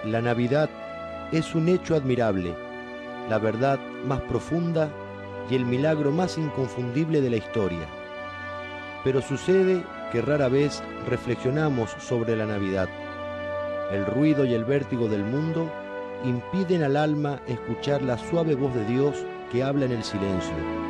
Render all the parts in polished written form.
La Navidad es un hecho admirable, la verdad más profunda y el milagro más inconfundible de la historia. Pero sucede que rara vez reflexionamos sobre la Navidad. El ruido y el vértigo del mundo impiden al alma escuchar la suave voz de Dios que habla en el silencio.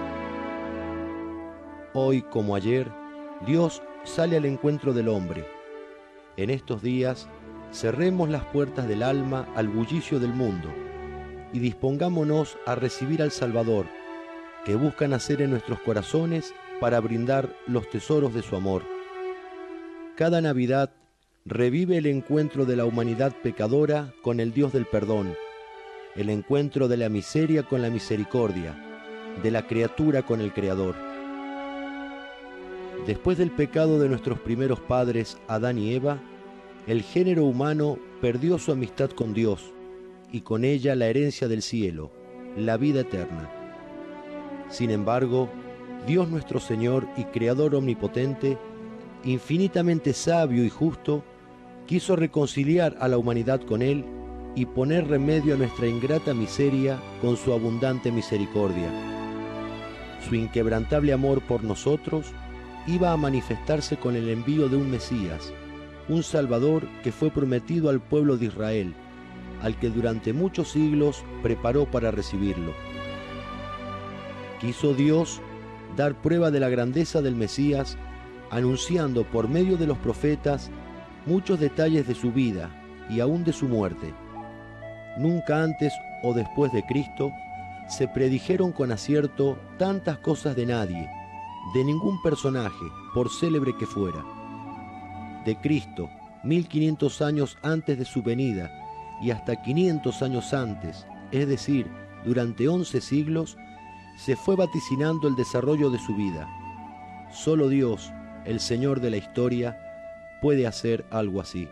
Hoy, como ayer, Dios sale al encuentro del hombre. En estos días, cerremos las puertas del alma al bullicio del mundo y dispongámonos a recibir al Salvador, que busca nacer en nuestros corazones para brindar los tesoros de su amor. Cada Navidad revive el encuentro de la humanidad pecadora con el Dios del perdón, el encuentro de la miseria con la misericordia, de la criatura con el Creador. Después del pecado de nuestros primeros padres, Adán y Eva, el género humano perdió su amistad con Dios y con ella la herencia del cielo, la vida eterna. Sin embargo, Dios nuestro Señor y Creador omnipotente, infinitamente sabio y justo, quiso reconciliar a la humanidad con Él y poner remedio a nuestra ingrata miseria con su abundante misericordia. Su inquebrantable amor por nosotros iba a manifestarse con el envío de un Mesías, un Salvador que fue prometido al pueblo de Israel, al que durante muchos siglos preparó para recibirlo. Quiso Dios dar prueba de la grandeza del Mesías, anunciando por medio de los profetas muchos detalles de su vida y aún de su muerte. Nunca antes o después de Cristo se predijeron con acierto tantas cosas de nadie, de ningún personaje, por célebre que fuera. De Cristo, 1500 años antes de su venida y hasta 500 años antes, es decir, durante 11 siglos, se fue vaticinando el desarrollo de su vida. Solo Dios, el Señor de la historia, puede hacer algo así.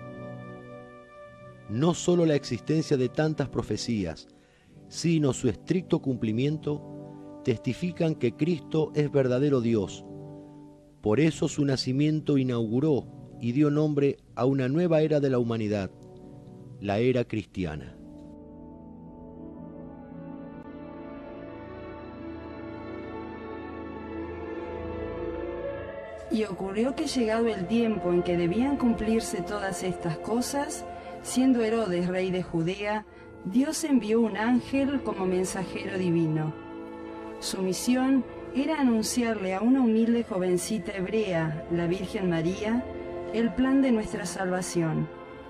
No solo la existencia de tantas profecías, sino su estricto cumplimiento, testifican que Cristo es verdadero Dios. Por eso su nacimiento inauguró y dio nombre a una nueva era de la humanidad, la era cristiana. Y ocurrió que llegado el tiempo en que debían cumplirse todas estas cosas, siendo Herodes rey de Judea, Dios envió un ángel como mensajero divino. Su misión era anunciarle a una humilde jovencita hebrea, la Virgen María, el plan de nuestra salvación.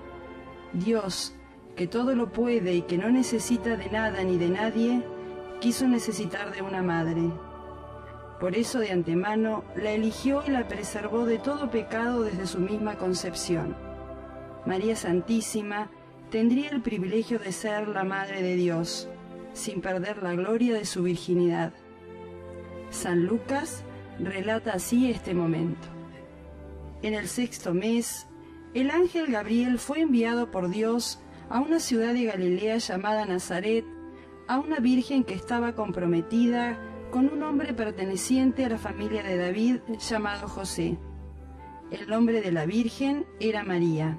Dios, que todo lo puede y que no necesita de nada ni de nadie, quiso necesitar de una madre. Por eso de antemano la eligió y la preservó de todo pecado desde su misma concepción. María Santísima tendría el privilegio de ser la Madre de Dios, sin perder la gloria de su virginidad. San Lucas relata así este momento. En el 6º mes, el ángel Gabriel fue enviado por Dios a una ciudad de Galilea llamada Nazaret, a una virgen que estaba comprometida con un hombre perteneciente a la familia de David llamado José. El nombre de la virgen era María.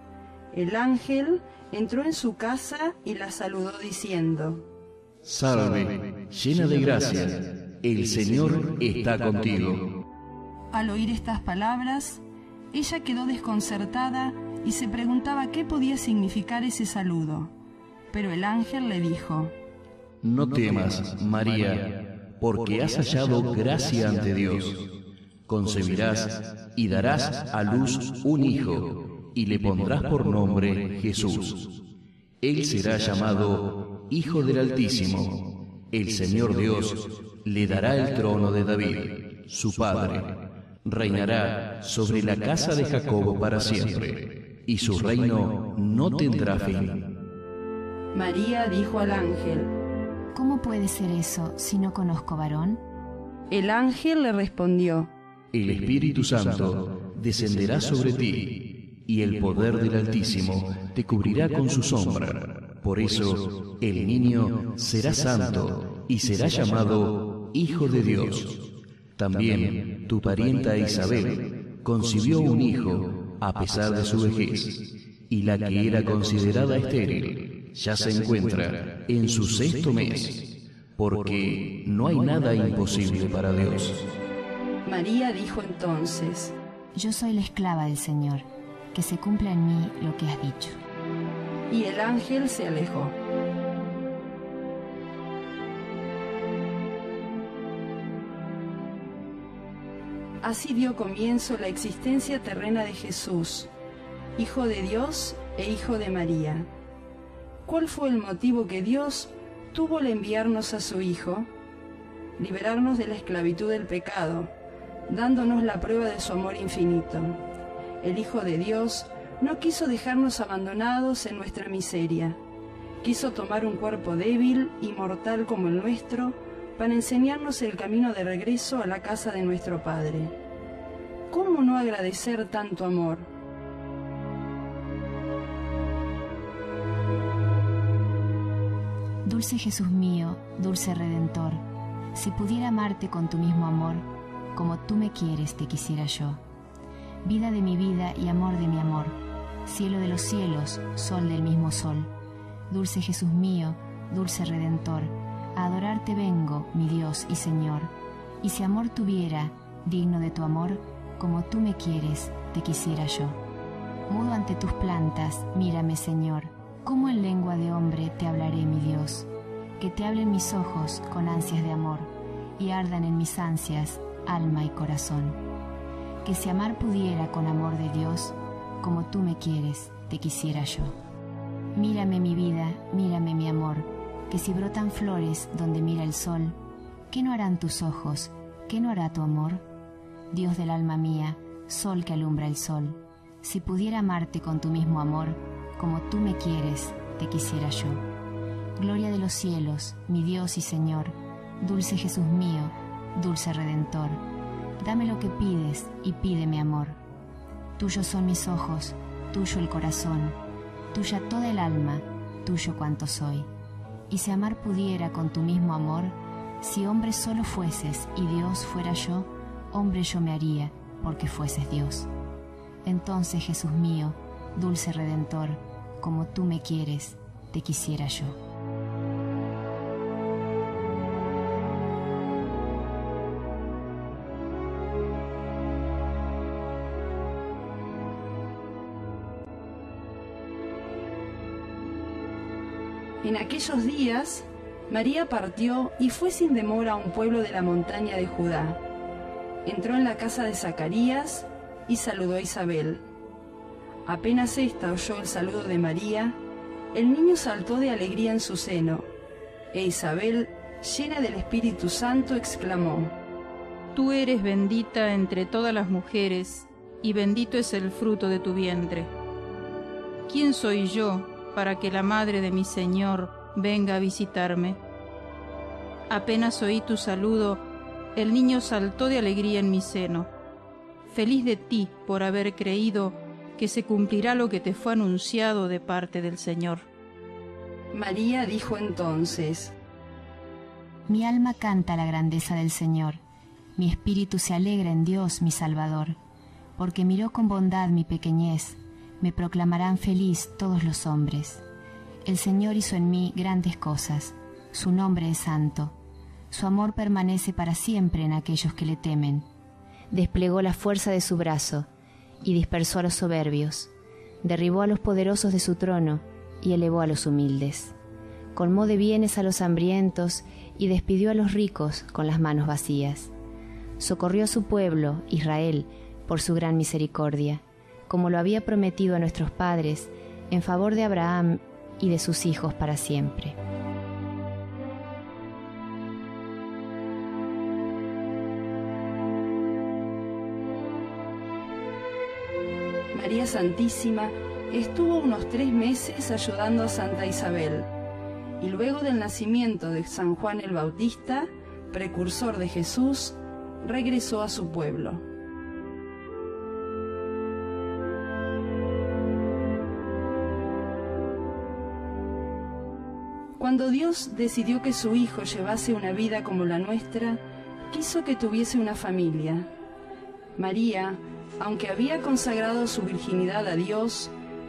El ángel entró en su casa y la saludó diciendo: Salve, llena de gracia, el Señor está contigo. Al oír estas palabras, ella quedó desconcertada y se preguntaba qué podía significar ese saludo. Pero el ángel le dijo: No temas, María, porque has hallado gracia ante Dios. Concebirás y darás a luz un hijo, y le pondrás por nombre Jesús. Él será llamado Hijo del Altísimo. El Señor Dios le dará el trono de David, su padre. Reinará sobre la casa de Jacob para siempre, y su reino no tendrá fin. María dijo al ángel: ¿Cómo puede ser eso si no conozco varón? El ángel le respondió: El Espíritu Santo descenderá sobre ti, y el poder del Altísimo te cubrirá con su sombra. Por eso el niño será santo y será llamado Hijo de Dios. También tu parienta Isabel concibió un hijo a pesar de su vejez, y la que era considerada estéril ya se encuentra en su 6º mes, porque no hay nada imposible para Dios. María dijo entonces: Yo soy la esclava del Señor, que se cumpla en mí lo que has dicho. Y el ángel se alejó. Así dio comienzo la existencia terrena de Jesús, Hijo de Dios e Hijo de María. ¿Cuál fue el motivo que Dios tuvo al enviarnos a su Hijo? Liberarnos de la esclavitud del pecado, dándonos la prueba de su amor infinito. El Hijo de Dios no quiso dejarnos abandonados en nuestra miseria. Quiso tomar un cuerpo débil y mortal como el nuestro para enseñarnos el camino de regreso a la casa de nuestro Padre. ¿Cómo no agradecer tanto amor? Dulce Jesús mío, dulce Redentor, si pudiera amarte con tu mismo amor, como tú me quieres te quisiera yo. Vida de mi vida y amor de mi amor, cielo de los cielos, sol del mismo sol. Dulce Jesús mío, dulce Redentor, a adorarte vengo, mi Dios y Señor. Y si amor tuviera, digno de tu amor, como tú me quieres, te quisiera yo. Mudo ante tus plantas, mírame, Señor, cómo en lengua de hombre te hablaré, mi Dios. Que te hablen mis ojos con ansias de amor, y ardan en mis ansias alma y corazón. Que si amar pudiera con amor de Dios, como tú me quieres, te quisiera yo. Mírame mi vida, mírame mi amor, que si brotan flores donde mira el sol, ¿qué no harán tus ojos? ¿Qué no hará tu amor? Dios del alma mía, sol que alumbra el sol, si pudiera amarte con tu mismo amor, como tú me quieres, te quisiera yo. Gloria de los cielos, mi Dios y Señor, dulce Jesús mío, dulce Redentor, dame lo que pides y pídeme amor. Tuyos son mis ojos, tuyo el corazón, tuya toda el alma, tuyo cuanto soy. Y si amar pudiera con tu mismo amor, si hombre solo fueses y Dios fuera yo, hombre yo me haría, porque fueses Dios. Entonces, Jesús mío, dulce Redentor, como tú me quieres, te quisiera yo. En aquellos días, María partió y fue sin demora a un pueblo de la montaña de Judá. Entró en la casa de Zacarías y saludó a Isabel. Apenas ésta oyó el saludo de María, el niño saltó de alegría en su seno, e Isabel, llena del Espíritu Santo, exclamó: Tú eres bendita entre todas las mujeres, y bendito es el fruto de tu vientre. ¿Quién soy yo para que la madre de mi Señor venga a visitarme? Apenas oí tu saludo, el niño saltó de alegría en mi seno. Feliz de ti por haber creído que se cumplirá lo que te fue anunciado de parte del Señor. María dijo entonces: Mi alma canta la grandeza del Señor, mi espíritu se alegra en Dios mi Salvador, porque miró con bondad mi pequeñez, me proclamarán feliz todos los hombres. El Señor hizo en mí grandes cosas, su nombre es santo, su amor permanece para siempre en aquellos que le temen. Desplegó la fuerza de su brazo y dispersó a los soberbios, derribó a los poderosos de su trono y elevó a los humildes. Colmó de bienes a los hambrientos y despidió a los ricos con las manos vacías. Socorrió a su pueblo, Israel, por su gran misericordia, como lo había prometido a nuestros padres, en favor de Abraham y de sus hijos para siempre. María Santísima estuvo unos 3 meses ayudando a Santa Isabel, y luego del nacimiento de San Juan el Bautista, precursor de Jesús, regresó a su pueblo. Cuando Dios decidió que su Hijo llevase una vida como la nuestra, quiso que tuviese una familia. María, aunque había consagrado su virginidad a Dios,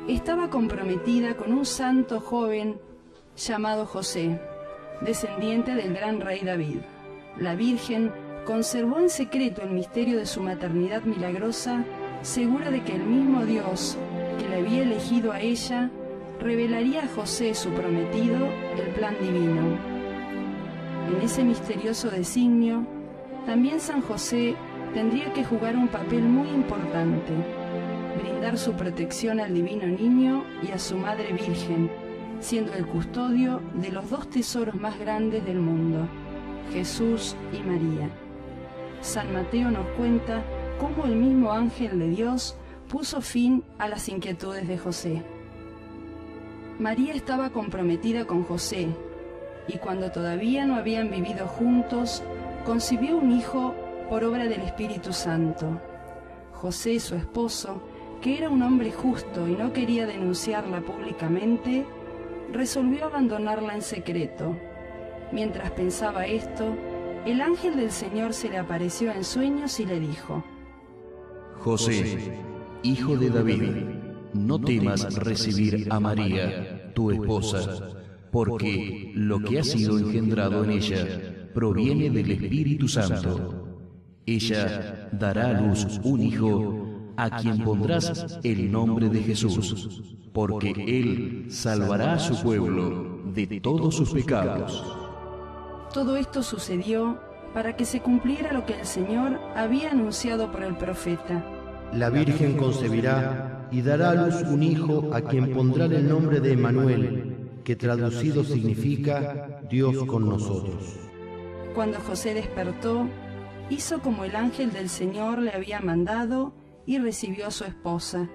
estaba comprometida con un santo joven llamado José, descendiente del gran rey David. La Virgen conservó en secreto el misterio de su maternidad milagrosa, segura de que el mismo Dios que la había elegido a ella revelaría a José, su prometido, el plan divino. En ese misterioso designio, también San José tendría que jugar un papel muy importante: brindar su protección al divino niño y a su Madre Virgen, siendo el custodio de los dos tesoros más grandes del mundo, Jesús y María. San Mateo nos cuenta cómo el mismo ángel de Dios puso fin a las inquietudes de José. María estaba comprometida con José, y cuando todavía no habían vivido juntos, concibió un hijo por obra del Espíritu Santo. José, su esposo, que era un hombre justo y no quería denunciarla públicamente, resolvió abandonarla en secreto. Mientras pensaba esto, el ángel del Señor se le apareció en sueños y le dijo: José, hijo de David, no temas recibir a María, tu esposa, porque lo que ha sido engendrado en ella proviene del Espíritu Santo. Ella dará a luz un hijo a quien pondrás el nombre de Jesús, porque él salvará a su pueblo de todos sus pecados. Todo esto sucedió para que se cumpliera lo que el Señor había anunciado por el profeta. La Virgen concebirá y dará a luz un hijo a quien pondrá el nombre de Emmanuel, que traducido significa Dios con nosotros. Cuando José despertó, hizo como el ángel del Señor le había mandado y recibió a su esposa.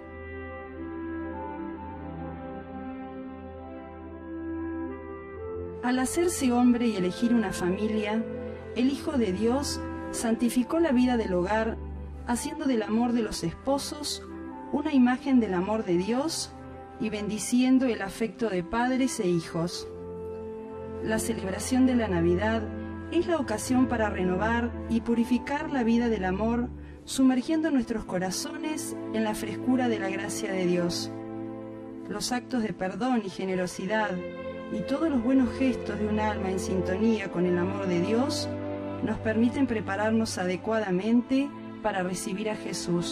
Al hacerse hombre y elegir una familia, el Hijo de Dios santificó la vida del hogar, haciendo del amor de los esposos una imagen del amor de Dios y bendiciendo el afecto de padres e hijos. La celebración de la Navidad es la ocasión para renovar y purificar la vida del amor, sumergiendo nuestros corazones en la frescura de la gracia de Dios. Los actos de perdón y generosidad y todos los buenos gestos de un alma en sintonía con el amor de Dios nos permiten prepararnos adecuadamente para recibir a Jesús.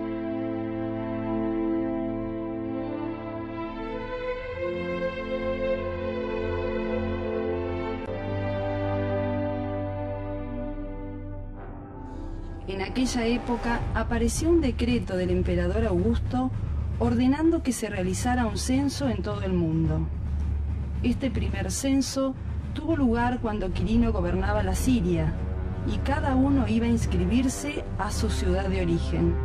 En aquella época apareció un decreto del emperador Augusto ordenando que se realizara un censo en todo el mundo. Este primer censo tuvo lugar cuando Quirino gobernaba la Siria, y cada uno iba a inscribirse a su ciudad de origen.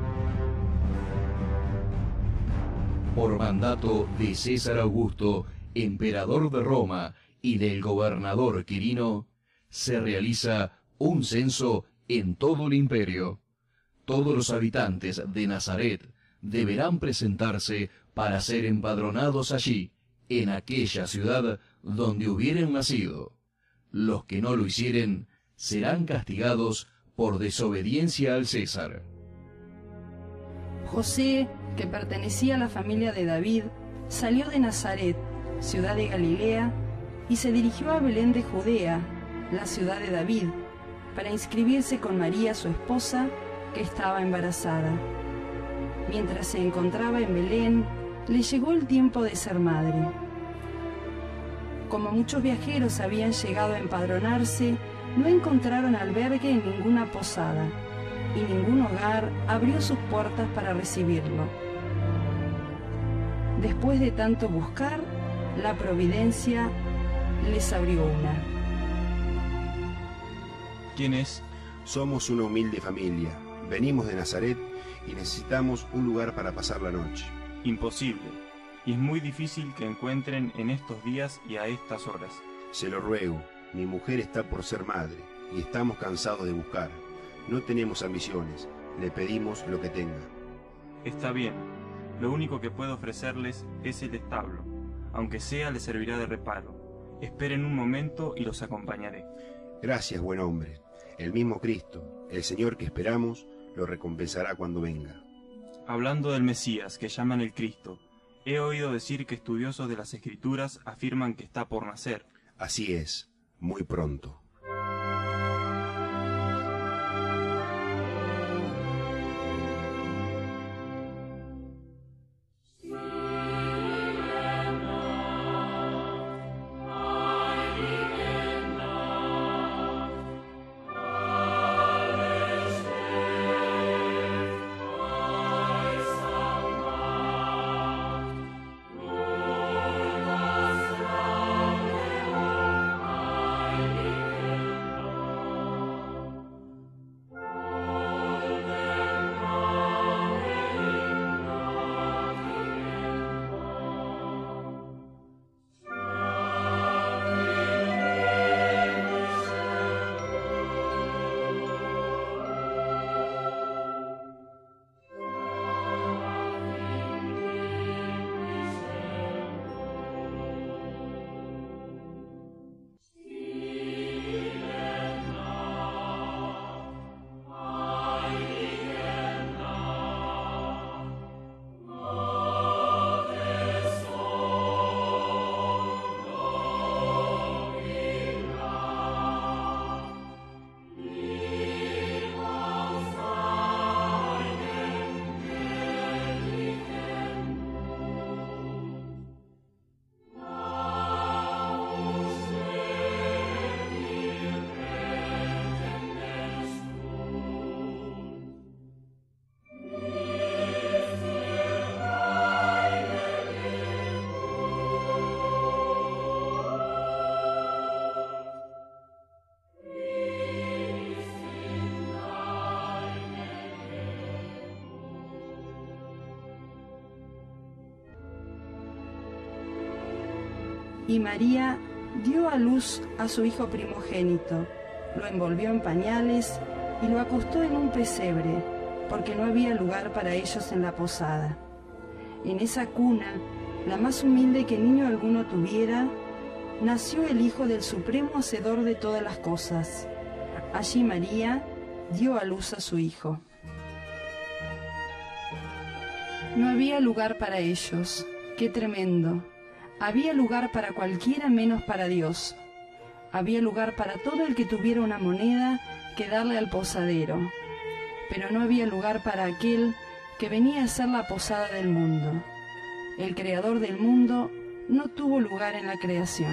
Por mandato de César Augusto, emperador de Roma, y del gobernador Quirino, se realiza un censo en todo el imperio. Todos los habitantes de Nazaret deberán presentarse para ser empadronados allí, en aquella ciudad donde hubieren nacido. Los que no lo hicieren serán castigados por desobediencia al César. José, que pertenecía a la familia de David, salió de Nazaret, ciudad de Galilea, y se dirigió a Belén de Judea, la ciudad de David, para inscribirse con María, su esposa, que estaba embarazada. Mientras se encontraba en Belén, le llegó el tiempo de ser madre. Como muchos viajeros habían llegado a empadronarse, no encontraron albergue en ninguna posada, y ningún hogar abrió sus puertas para recibirlo. Después de tanto buscar, la providencia les abrió una. ¿Quién es? Somos una humilde familia. Venimos de Nazaret y necesitamos un lugar para pasar la noche. Imposible. Y es muy difícil que encuentren en estos días y a estas horas. Se lo ruego. Mi mujer está por ser madre y estamos cansados de buscar. No tenemos ambiciones. Le pedimos lo que tenga. Está bien. Lo único que puedo ofrecerles es el establo. Aunque sea, les servirá de reparo. Esperen un momento y los acompañaré. Gracias, buen hombre. El mismo Cristo, el Señor que esperamos, lo recompensará cuando venga. Hablando del Mesías, que llaman el Cristo, He oído decir que estudiosos de las Escrituras afirman que está por nacer. Así es, muy pronto. Y María dio a luz a su hijo primogénito, lo envolvió en pañales y lo acostó en un pesebre, porque no había lugar para ellos en la posada. En esa cuna, la más humilde que niño alguno tuviera, nació el Hijo del Supremo Hacedor de todas las cosas. Allí María dio a luz a su hijo. No había lugar para ellos. ¡Qué tremendo! Había lugar para cualquiera menos para Dios. Había lugar para todo el que tuviera una moneda que darle al posadero. Pero no había lugar para aquel que venía a ser la posada del mundo. El creador del mundo no tuvo lugar en la creación.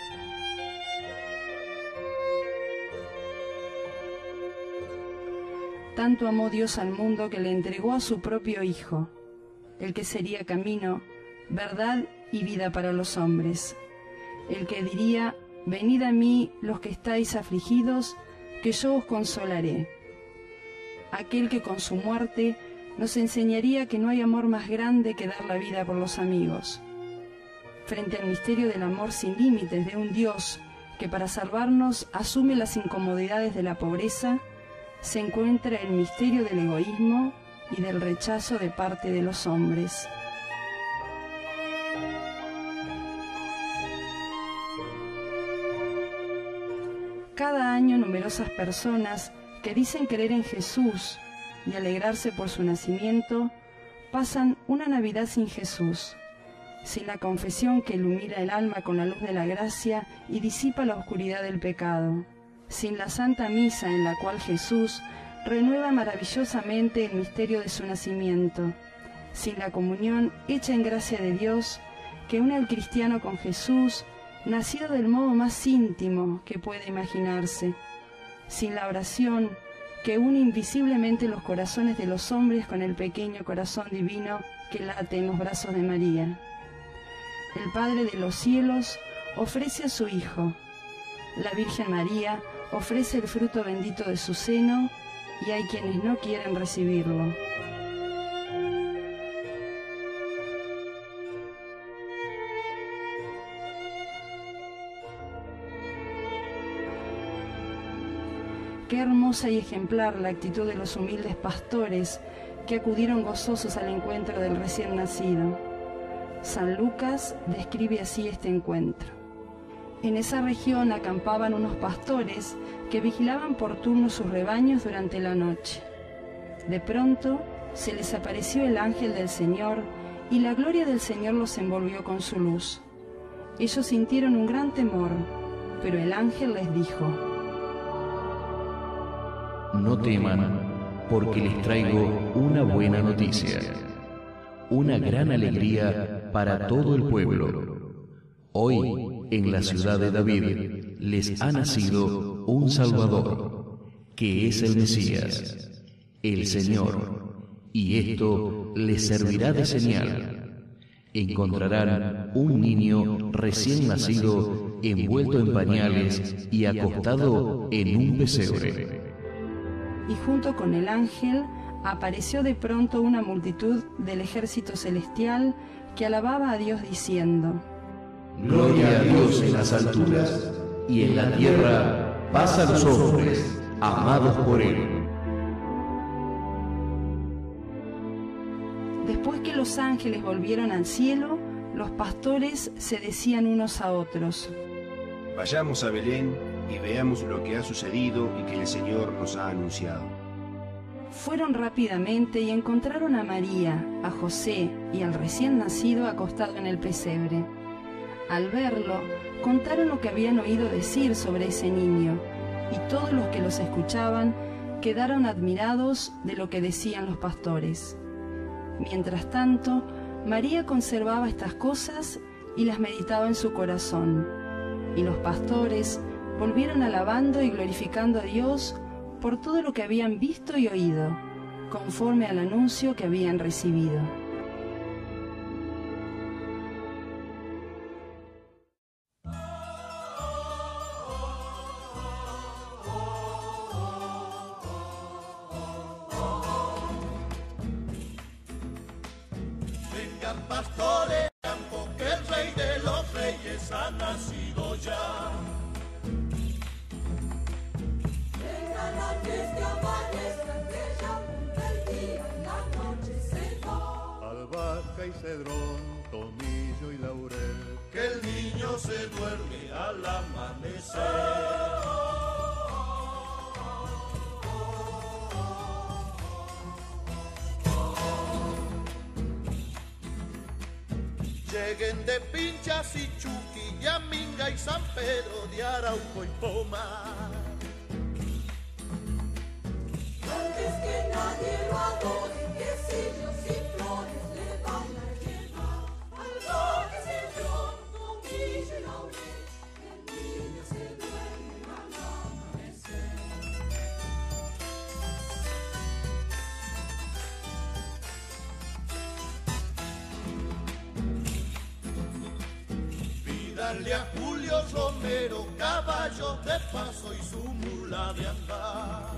Tanto amó Dios al mundo que le entregó a su propio Hijo, el que sería camino, verdad y vida para los hombres, el que diría: venid a mí los que estáis afligidos, que yo os consolaré. Aquel que con su muerte nos enseñaría que no hay amor más grande que dar la vida por los amigos. Frente al misterio del amor sin límites de un Dios que para salvarnos asume las incomodidades de la pobreza, se encuentra el misterio del egoísmo y del rechazo de parte de los hombres. Cada año numerosas personas que dicen creer en Jesús y alegrarse por su nacimiento pasan una Navidad sin Jesús, sin la confesión que ilumina el alma con la luz de la gracia y disipa la oscuridad del pecado, sin la Santa Misa en la cual Jesús renueva maravillosamente el misterio de su nacimiento, sin la comunión hecha en gracia de Dios que une al cristiano con Jesús, nacido del modo más íntimo que puede imaginarse, sin la oración que une invisiblemente los corazones de los hombres con el pequeño corazón divino que late en los brazos de María. El Padre de los cielos ofrece a su Hijo, la Virgen María ofrece el fruto bendito de su seno y hay quienes no quieren recibirlo. Qué hermosa y ejemplar la actitud de los humildes pastores que acudieron gozosos al encuentro del recién nacido. San Lucas describe así este encuentro. En esa región acampaban unos pastores que vigilaban por turno sus rebaños durante la noche. De pronto se les apareció el ángel del Señor y la gloria del Señor los envolvió con su luz. Ellos sintieron un gran temor, pero el ángel les dijo: No teman, porque les traigo una buena noticia, una gran alegría para todo el pueblo. Hoy, en la ciudad de David, les ha nacido un Salvador, que es el Mesías, el Señor, y esto les servirá de señal. Encontrarán un niño recién nacido envuelto en pañales y acostado en un pesebre. Y junto con el ángel apareció de pronto una multitud del ejército celestial que alababa a Dios diciendo: Gloria a Dios en las alturas, y en la tierra paz a los hombres amados por Él. Después que los ángeles volvieron al cielo, los pastores se decían unos a otros: Vayamos a Belén y veamos lo que ha sucedido y que el Señor nos ha anunciado. Fueron rápidamente y encontraron a María, a José y al recién nacido acostado en el pesebre. Al verlo, contaron lo que habían oído decir sobre ese niño, y todos los que los escuchaban quedaron admirados de lo que decían los pastores. Mientras tanto, María conservaba estas cosas y las meditaba en su corazón. Y los pastores volvieron alabando y glorificando a Dios por todo lo que habían visto y oído, conforme al anuncio que habían recibido. Vengan pastores, campo, que el Rey de los Reyes ha nacido ya. Vengan antes que amanezca, que ya punta el día, la noche se va. Albahaca y cedrón, tomillo y laurel, que el niño se duerme al amanecer. Lleguen de Pinchas y Chuqui, Yaminga y San Pedro de Arauco y Pomar. Antes que nadie lo adore, que sillos y flores le van a llevar. Albahaca, cedrón, tomillo y laurel, el niño se duerme al amanecer. Pídanle a Julio Romero caballos de paso y su mula de andar.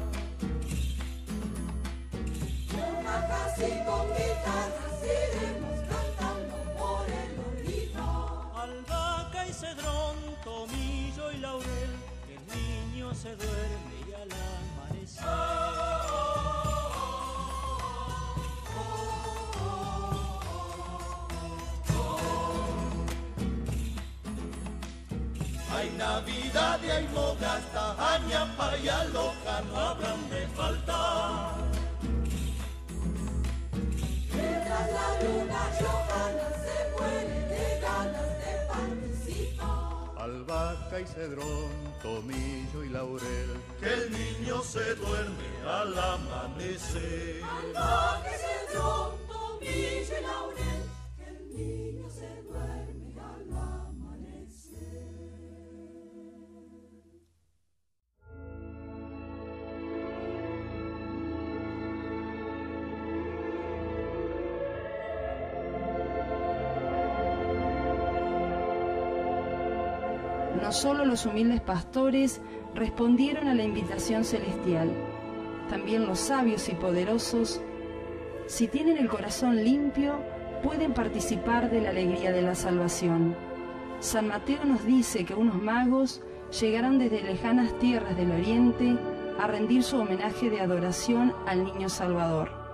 Una casa y con guitarras iremos cantando por el olivar. Albahaca y cedrón, tomillo y laurel, que el niño se duerme y al amanecer. Hay Navidad y hay mogasta, añapa y aloja no habrán de faltar. Mientras la luna Johanna se muere de ganas de participar. Albahaca y cedrón, tomillo y laurel, que el niño se duerme al amanecer. Albahaca y cedrón, tomillo y laurel, que el niño se duerme al amanecer. No solo los humildes pastores respondieron a la invitación celestial, también los sabios y poderosos, si tienen el corazón limpio, pueden participar de la alegría de la salvación. San Mateo nos dice que unos magos llegaron desde lejanas tierras del oriente a rendir su homenaje de adoración al niño Salvador.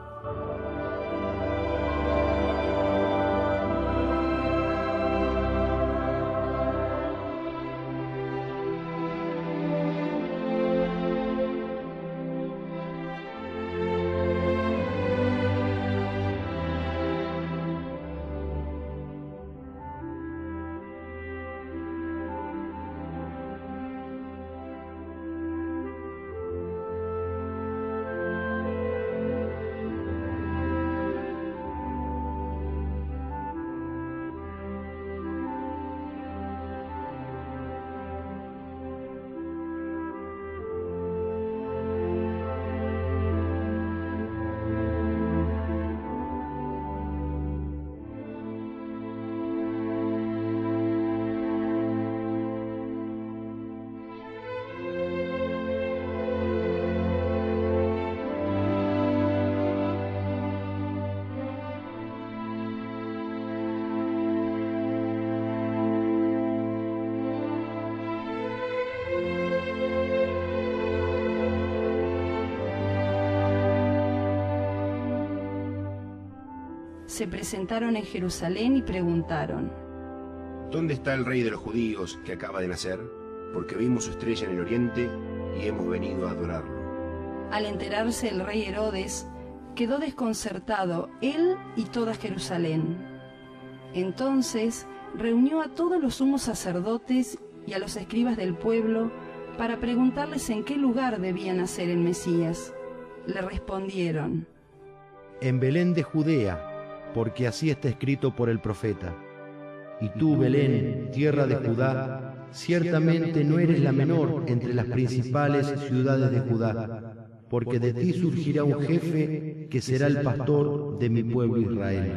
se presentaron en Jerusalén y preguntaron: ¿Dónde está el rey de los judíos que acaba de nacer? Porque vimos su estrella en el oriente y hemos venido a adorarlo. Al enterarse el rey Herodes, quedó desconcertado, él y toda Jerusalén. Entonces reunió a todos los sumos sacerdotes y a los escribas del pueblo para preguntarles en qué lugar debía nacer el Mesías. Le respondieron: En Belén de Judea, porque así está escrito por el profeta. Y tú, Belén, tierra de Judá, ciertamente no eres la menor entre las principales ciudades de Judá, porque de ti surgirá un jefe que será el pastor de mi pueblo Israel.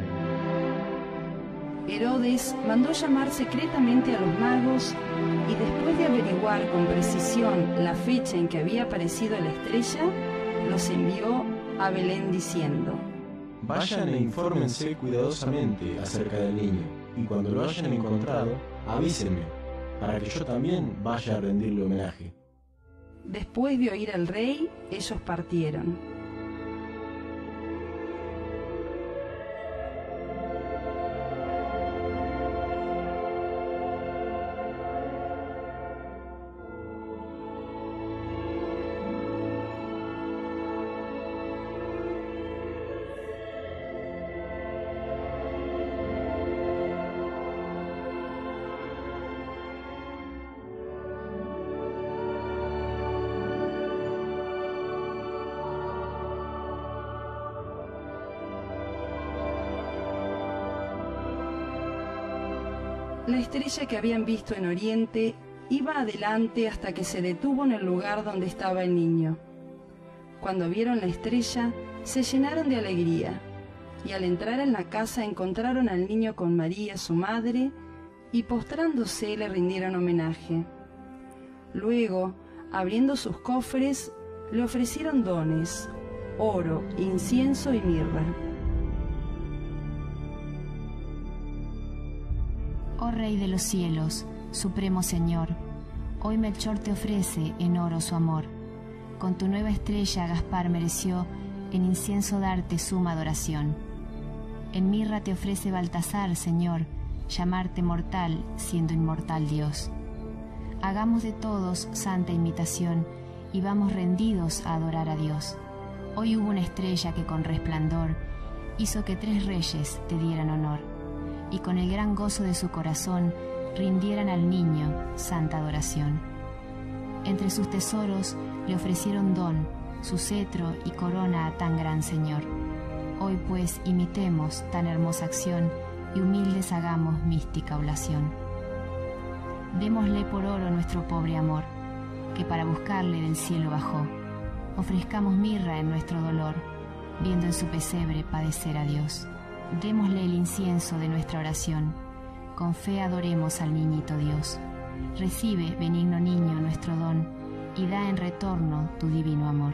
Herodes mandó llamar secretamente a los magos y después de averiguar con precisión la fecha en que había aparecido la estrella, los envió a Belén diciendo: Vayan e infórmense cuidadosamente acerca del niño, y cuando lo hayan encontrado, avísenme, para que yo también vaya a rendirle homenaje. Después de oír al rey, ellos partieron. La estrella que habían visto en Oriente iba adelante hasta que se detuvo en el lugar donde estaba el niño. Cuando vieron la estrella, se llenaron de alegría, y al entrar en la casa encontraron al niño con María, su madre, y postrándose le rindieron homenaje. Luego, abriendo sus cofres, le ofrecieron dones: oro, incienso y mirra. Oh Rey de los cielos, Supremo Señor, hoy Melchor te ofrece en oro su amor. Con tu nueva estrella Gaspar mereció en incienso darte suma adoración. En mirra te ofrece Baltasar, Señor, llamarte mortal siendo inmortal Dios. Hagamos de todos santa imitación y vamos rendidos a adorar a Dios. Hoy hubo una estrella que con resplandor hizo que 3 reyes te dieran honor, y con el gran gozo de su corazón rindieran al niño santa adoración. Entre sus tesoros le ofrecieron don, su cetro y corona a tan gran Señor. Hoy pues imitemos tan hermosa acción y humildes hagamos mística oblación. Démosle por oro nuestro pobre amor, que para buscarle del cielo bajó. Ofrezcamos mirra en nuestro dolor, viendo en su pesebre padecer a Dios. Démosle el incienso de nuestra oración, con fe adoremos al niñito Dios. Recibe, benigno niño, nuestro don, y da en retorno tu divino amor.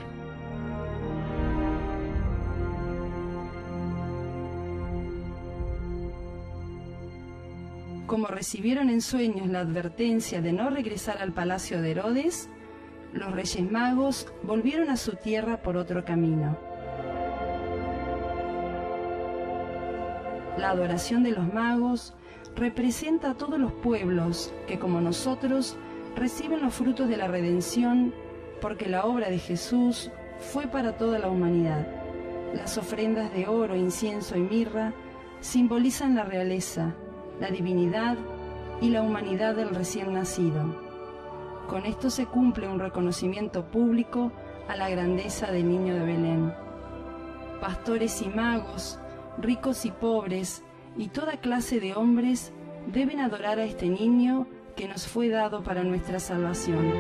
Como recibieron en sueños la advertencia de no regresar al palacio de Herodes, los Reyes Magos volvieron a su tierra por otro camino. La adoración de los magos representa a todos los pueblos que, como nosotros, reciben los frutos de la redención, porque la obra de Jesús fue para toda la humanidad. Las ofrendas de oro, incienso y mirra simbolizan la realeza, la divinidad y la humanidad del recién nacido. Con esto se cumple un reconocimiento público a la grandeza del niño de Belén. Pastores y magos, ricos y pobres, y toda clase de hombres deben adorar a este niño que nos fue dado para nuestra salvación.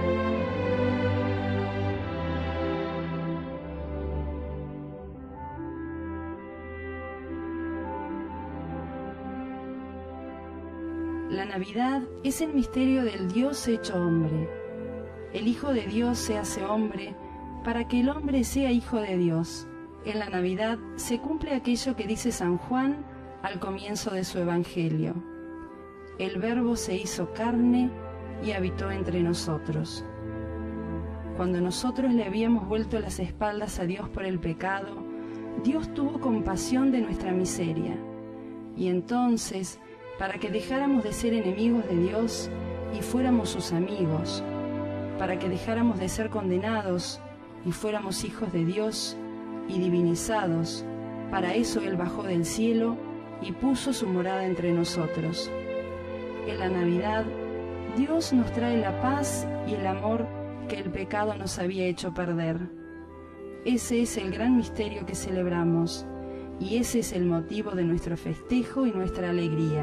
La Navidad es el misterio del Dios hecho hombre. El Hijo de Dios se hace hombre para que el hombre sea hijo de Dios. En la Navidad se cumple aquello que dice San Juan al comienzo de su Evangelio: el Verbo se hizo carne y habitó entre nosotros. Cuando nosotros le habíamos vuelto las espaldas a Dios por el pecado, Dios tuvo compasión de nuestra miseria. Y entonces, para que dejáramos de ser enemigos de Dios y fuéramos sus amigos, para que dejáramos de ser condenados y fuéramos hijos de Dios y divinizados, para eso Él bajó del cielo y puso su morada entre nosotros. En la Navidad, Dios nos trae la paz y el amor que el pecado nos había hecho perder. Ese es el gran misterio que celebramos, y ese es el motivo de nuestro festejo y nuestra alegría.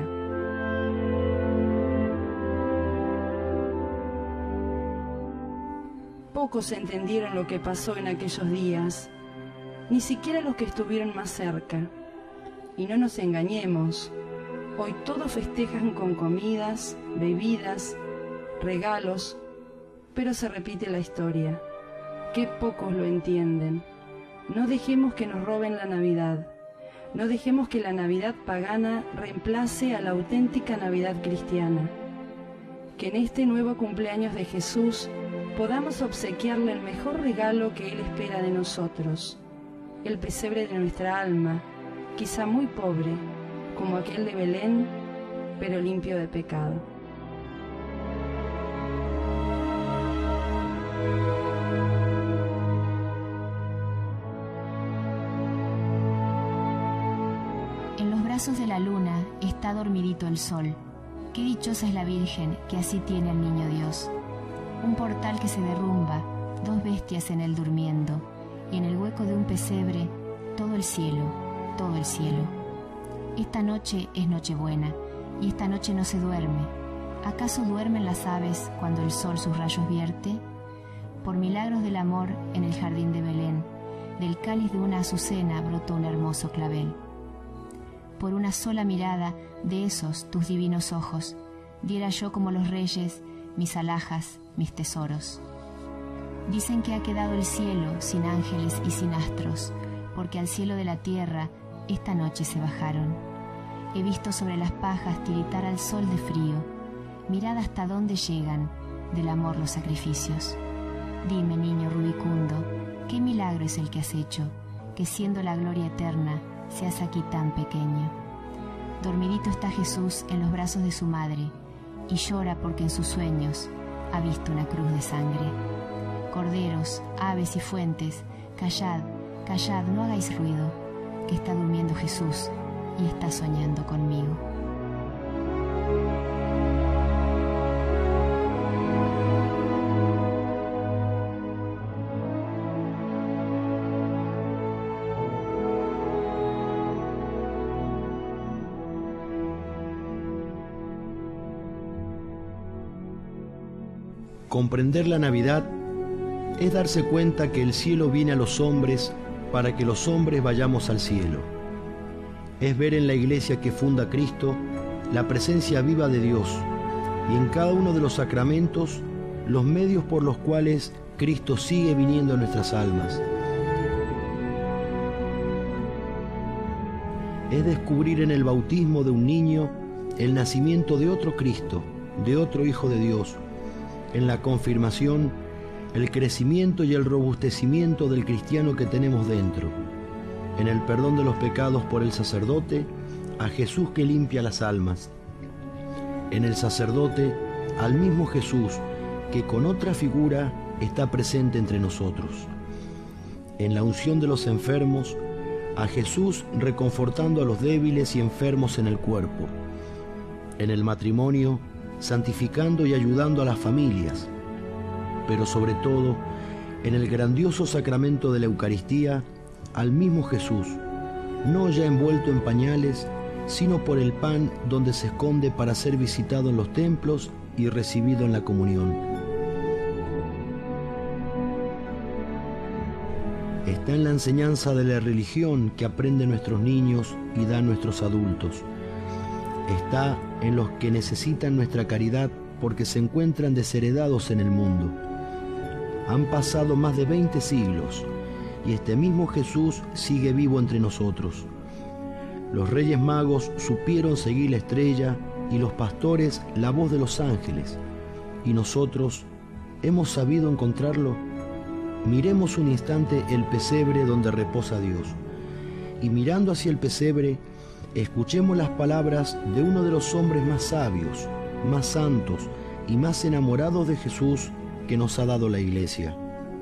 Pocos entendieron lo que pasó en aquellos días, ni siquiera los que estuvieron más cerca. Y no nos engañemos, hoy todos festejan con comidas, bebidas, regalos, pero se repite la historia. Qué pocos lo entienden. No dejemos que nos roben la Navidad. No dejemos que la Navidad pagana reemplace a la auténtica Navidad cristiana. Que en este nuevo cumpleaños de Jesús podamos obsequiarle el mejor regalo que Él espera de nosotros, el pesebre de nuestra alma, quizá muy pobre, como aquel de Belén, pero limpio de pecado. En los brazos de la luna está dormidito el sol. Qué dichosa es la Virgen que así tiene al niño Dios. Un portal que se derrumba, dos bestias en él durmiendo, y en el hueco de un pesebre, todo el cielo, todo el cielo. Esta noche es Nochebuena, y esta noche no se duerme. ¿Acaso duermen las aves cuando el sol sus rayos vierte? Por milagros del amor, en el jardín de Belén, del cáliz de una azucena brotó un hermoso clavel. Por una sola mirada de esos tus divinos ojos, diera yo como los reyes mis alhajas, mis tesoros. Dicen que ha quedado el cielo sin ángeles y sin astros, porque al cielo de la tierra esta noche se bajaron. He visto sobre las pajas tiritar al sol de frío. Mirad hasta dónde llegan del amor los sacrificios. Dime, niño rubicundo, ¿qué milagro es el que has hecho, que siendo la gloria eterna seas aquí tan pequeño? Dormidito está Jesús en los brazos de su madre, y llora porque en sus sueños ha visto una cruz de sangre. Corderos, aves y fuentes, callad, callad, no hagáis ruido, que está durmiendo Jesús y está soñando conmigo. Comprender la Navidad es darse cuenta que el cielo viene a los hombres para que los hombres vayamos al cielo. Es ver en la iglesia que funda Cristo la presencia viva de Dios y en cada uno de los sacramentos los medios por los cuales Cristo sigue viniendo a nuestras almas. Es descubrir en el bautismo de un niño el nacimiento de otro Cristo, de otro Hijo de Dios. En la confirmación, el crecimiento y el robustecimiento del cristiano que tenemos dentro. En el perdón de los pecados por el sacerdote, a Jesús que limpia las almas. En el sacerdote, al mismo Jesús que con otra figura está presente entre nosotros. En la unción de los enfermos, a Jesús reconfortando a los débiles y enfermos en el cuerpo. En el matrimonio, santificando y ayudando a las familias, pero sobre todo, en el grandioso sacramento de la Eucaristía, al mismo Jesús, no ya envuelto en pañales, sino por el pan donde se esconde para ser visitado en los templos y recibido en la comunión. Está en la enseñanza de la religión que aprenden nuestros niños y dan nuestros adultos. Está en los que necesitan nuestra caridad porque se encuentran desheredados en el mundo. Han pasado más de 20 siglos y este mismo Jesús sigue vivo entre nosotros. Los Reyes Magos supieron seguir la estrella y los pastores la voz de los ángeles. ¿Y nosotros hemos sabido encontrarlo? Miremos un instante el pesebre donde reposa Dios. y mirando hacia el pesebre, escuchemos las palabras de uno de los hombres más sabios, más santos y más enamorados de Jesús que nos ha dado la Iglesia.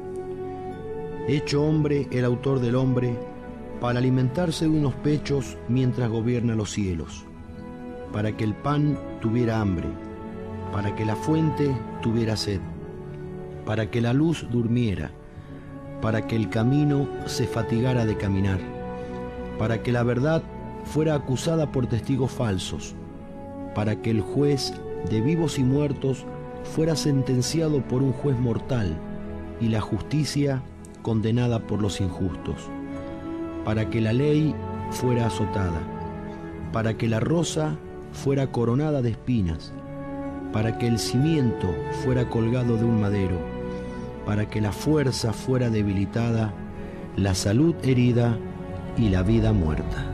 Hecho hombre, el autor del hombre, para alimentarse de unos pechos mientras gobierna los cielos, para que el pan tuviera hambre, para que la fuente tuviera sed, para que la luz durmiera, para que el camino se fatigara de caminar, para que la verdad fuera acusada por testigos falsos, para que el juez de vivos y muertos fuera sentenciado por un juez mortal y la justicia condenada por los injustos, para que la ley fuera azotada, para que la rosa fuera coronada de espinas, para que el cimiento fuera colgado de un madero, para que la fuerza fuera debilitada, la salud herida y la vida muerta.